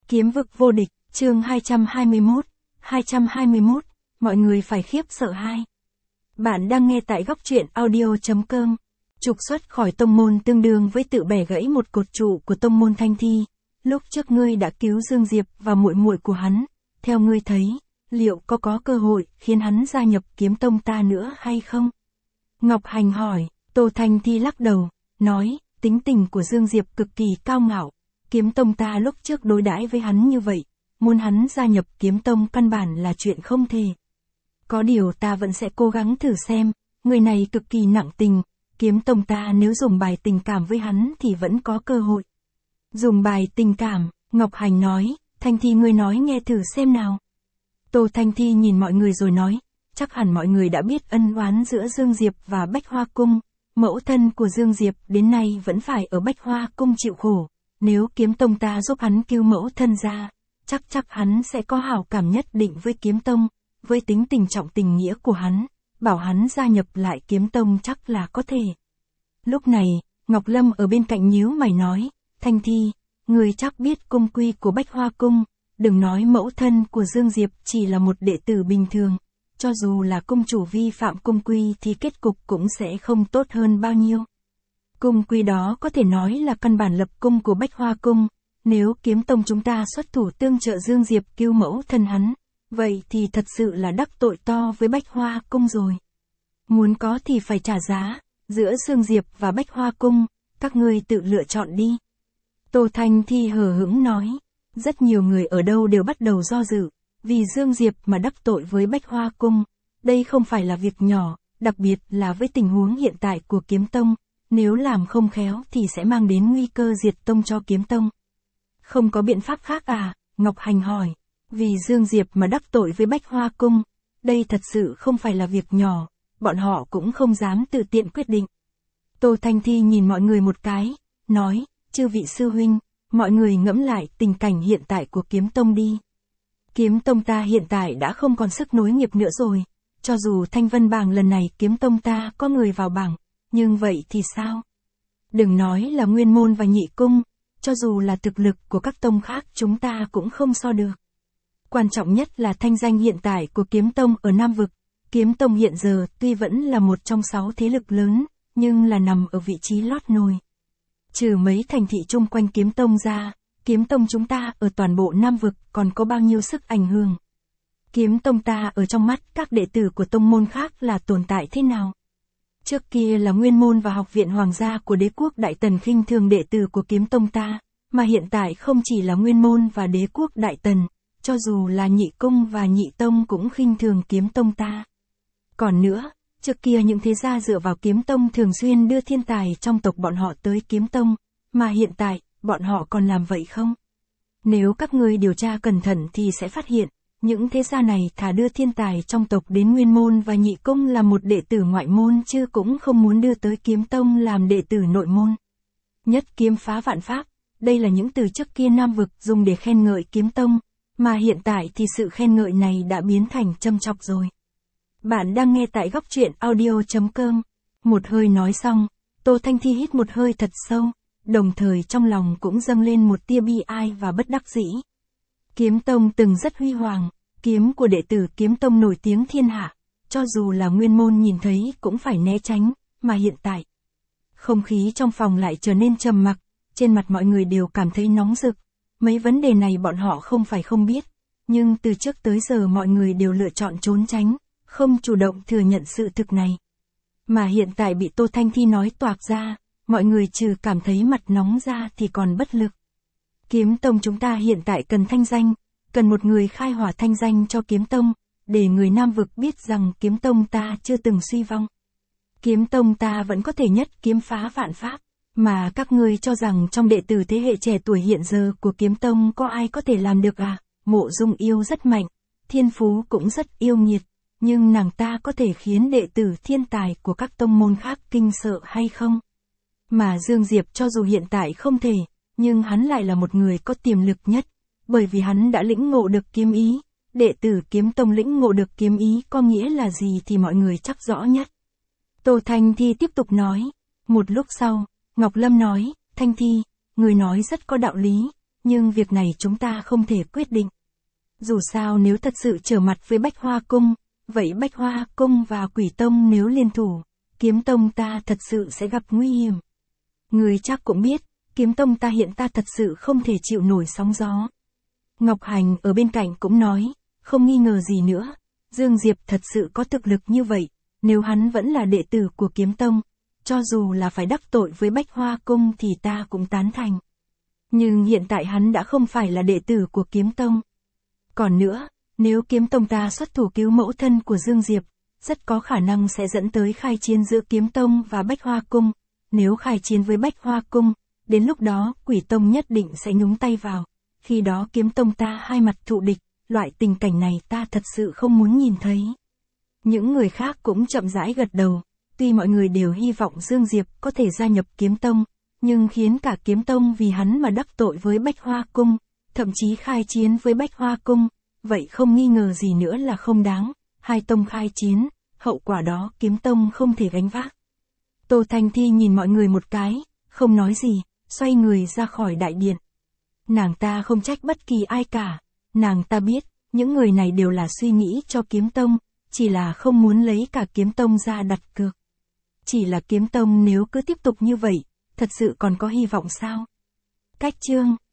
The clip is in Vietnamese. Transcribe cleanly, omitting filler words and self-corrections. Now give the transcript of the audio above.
Kiếm vực vô địch, chương 221, mọi người phải khiếp sợ hai. Bạn đang nghe tại góc truyện audio.com. Trục xuất khỏi tông môn tương đương với tự bẻ gãy một cột trụ của tông môn Thanh Thi. Lúc trước ngươi đã cứu Dương Diệp và muội muội của hắn, theo ngươi thấy, liệu có cơ hội khiến hắn gia nhập kiếm tông ta nữa hay không? Ngọc Hành hỏi. Tô Thanh Thi lắc đầu, nói, tính tình của Dương Diệp cực kỳ cao ngạo. Kiếm tông ta lúc trước đối đãi với hắn như vậy, muốn hắn gia nhập kiếm tông căn bản là chuyện không thể. Có điều ta vẫn sẽ cố gắng thử xem, người này cực kỳ nặng tình, kiếm tông ta nếu dùng bài tình cảm với hắn thì vẫn có cơ hội. Dùng bài tình cảm, Ngọc Hành nói, Thanh Thi ngươi nói nghe thử xem nào. Tô Thanh Thi nhìn mọi người rồi nói, chắc hẳn mọi người đã biết ân oán giữa Dương Diệp và Bách Hoa Cung, mẫu thân của Dương Diệp đến nay vẫn phải ở Bách Hoa Cung chịu khổ. Nếu kiếm tông ta giúp hắn cứu mẫu thân ra, chắc hắn sẽ có hảo cảm nhất định với kiếm tông, với tính tình trọng tình nghĩa của hắn, bảo hắn gia nhập lại kiếm tông chắc là có thể. Lúc này, Ngọc Lâm ở bên cạnh nhíu mày nói, Thanh Thi, người chắc biết cung quy của Bách Hoa Cung, đừng nói mẫu thân của Dương Diệp chỉ là một đệ tử bình thường, cho dù là cung chủ vi phạm cung quy thì kết cục cũng sẽ không tốt hơn bao nhiêu. Cung quy đó có thể nói là căn bản lập cung của Bách Hoa Cung, nếu kiếm tông chúng ta xuất thủ tương trợ Dương Diệp cứu mẫu thân hắn, vậy thì thật sự là đắc tội to với Bách Hoa Cung rồi. Muốn có thì phải trả giá, giữa Dương Diệp và Bách Hoa Cung, các ngươi tự lựa chọn đi. Tô Thanh Thi hờ hững nói, rất nhiều người ở đâu đều bắt đầu do dự, vì Dương Diệp mà đắc tội với Bách Hoa Cung, đây không phải là việc nhỏ, đặc biệt là với tình huống hiện tại của kiếm tông. Nếu làm không khéo thì sẽ mang đến nguy cơ diệt tông cho kiếm tông. Không có biện pháp khác à? Ngọc Hành hỏi. Vì Dương Diệp mà đắc tội với Bách Hoa Cung, đây thật sự không phải là việc nhỏ, bọn họ cũng không dám tự tiện quyết định. Tô Thanh Thi nhìn mọi người một cái, nói, chư vị sư huynh, mọi người ngẫm lại tình cảnh hiện tại của kiếm tông đi. Kiếm tông ta hiện tại đã không còn sức nối nghiệp nữa rồi, cho dù Thanh Vân bảng lần này kiếm tông ta có người vào bảng. Nhưng vậy thì sao? Đừng nói là Nguyên Môn và Nhị Cung, cho dù là thực lực của các tông khác chúng ta cũng không so được. Quan trọng nhất là thanh danh hiện tại của kiếm tông ở Nam Vực. Kiếm tông hiện giờ tuy vẫn là một trong 6 thế lực lớn, nhưng là nằm ở vị trí lót nồi. Trừ mấy thành thị chung quanh kiếm tông ra, kiếm tông chúng ta ở toàn bộ Nam Vực còn có bao nhiêu sức ảnh hưởng. Kiếm tông ta ở trong mắt các đệ tử của tông môn khác là tồn tại thế nào? Trước kia là Nguyên Môn và Học viện Hoàng gia của Đế quốc Đại Tần khinh thường đệ tử của kiếm tông ta, mà hiện tại không chỉ là Nguyên Môn và Đế quốc Đại Tần, cho dù là Nhị Cung và Nhị Tông cũng khinh thường kiếm tông ta. Còn nữa, trước kia những thế gia dựa vào kiếm tông thường xuyên đưa thiên tài trong tộc bọn họ tới kiếm tông, mà hiện tại, bọn họ còn làm vậy không? Nếu các ngươi điều tra cẩn thận thì sẽ phát hiện, những thế gia này thà đưa thiên tài trong tộc đến Nguyên Môn và Nhị Cung làm một đệ tử ngoại môn chứ cũng không muốn đưa tới kiếm tông làm đệ tử nội môn. Nhất kiếm phá vạn pháp, đây là những từ trước kia Nam Vực dùng để khen ngợi kiếm tông, mà hiện tại thì sự khen ngợi này đã biến thành châm chọc rồi. Bạn đang nghe tại góc truyện audio.com. Một hơi nói xong, Tô Thanh Thi hít một hơi thật sâu, đồng thời trong lòng cũng dâng lên một tia bi ai và bất đắc dĩ. Kiếm tông từng rất huy hoàng, kiếm của đệ tử kiếm tông nổi tiếng thiên hạ, cho dù là Nguyên Môn nhìn thấy cũng phải né tránh, mà hiện tại, không khí trong phòng lại trở nên trầm mặc, trên mặt mọi người đều cảm thấy nóng rực. Mấy vấn đề này bọn họ không phải không biết, nhưng từ trước tới giờ mọi người đều lựa chọn trốn tránh, không chủ động thừa nhận sự thực này. Mà hiện tại bị Tô Thanh Thi nói toạc ra, mọi người trừ cảm thấy mặt nóng ra thì còn bất lực. Kiếm tông chúng ta hiện tại cần thanh danh, cần một người khai hỏa thanh danh cho kiếm tông, để người Nam Vực biết rằng kiếm tông ta chưa từng suy vong. Kiếm tông ta vẫn có thể nhất kiếm phá vạn pháp, mà các ngươi cho rằng trong đệ tử thế hệ trẻ tuổi hiện giờ của kiếm tông có ai có thể làm được à? Mộ Dung Yêu rất mạnh, thiên phú cũng rất yêu nghiệt, nhưng nàng ta có thể khiến đệ tử thiên tài của các tông môn khác kinh sợ hay không? Mà Dương Diệp cho dù hiện tại không thể, nhưng hắn lại là một người có tiềm lực nhất, bởi vì hắn đã lĩnh ngộ được kiếm ý. Đệ tử kiếm tông lĩnh ngộ được kiếm ý có nghĩa là gì thì mọi người chắc rõ nhất. Tô Thanh Thi tiếp tục nói. Một lúc sau, Ngọc Lâm nói, Thanh Thi, người nói rất có đạo lý, nhưng việc này chúng ta không thể quyết định. Dù sao nếu thật sự trở mặt với Bách Hoa Cung, vậy Bách Hoa Cung và Quỷ Tông nếu liên thủ, Kiếm Tông ta thật sự sẽ gặp nguy hiểm. Người chắc cũng biết, Kiếm Tông ta hiện ta thật sự không thể chịu nổi sóng gió. Ngọc Hành ở bên cạnh cũng nói, không nghi ngờ gì nữa, Dương Diệp thật sự có thực lực như vậy, nếu hắn vẫn là đệ tử của Kiếm Tông, cho dù là phải đắc tội với Bách Hoa Cung thì ta cũng tán thành. Nhưng hiện tại hắn đã không phải là đệ tử của Kiếm Tông. Còn nữa, nếu Kiếm Tông ta xuất thủ cứu mẫu thân của Dương Diệp, rất có khả năng sẽ dẫn tới khai chiến giữa Kiếm Tông và Bách Hoa Cung. Nếu khai chiến với Bách Hoa Cung, đến lúc đó Quỷ Tông nhất định sẽ nhúng tay vào. Khi đó Kiếm Tông ta hai mặt thụ địch, loại tình cảnh này ta thật sự không muốn nhìn thấy. Những người khác cũng chậm rãi gật đầu, tuy mọi người đều hy vọng Dương Diệp có thể gia nhập Kiếm Tông, nhưng khiến cả Kiếm Tông vì hắn mà đắc tội với Bách Hoa Cung, thậm chí khai chiến với Bách Hoa Cung, vậy không nghi ngờ gì nữa là không đáng, hai tông khai chiến, hậu quả đó Kiếm Tông không thể gánh vác. Tô Thanh Thi nhìn mọi người một cái, không nói gì, xoay người ra khỏi đại điện. Nàng ta không trách bất kỳ ai cả, nàng ta biết, những người này đều là suy nghĩ cho Kiếm Tông, chỉ là không muốn lấy cả Kiếm Tông ra đặt cược. Chỉ là Kiếm Tông nếu cứ tiếp tục như vậy, thật sự còn có hy vọng sao? Cách chương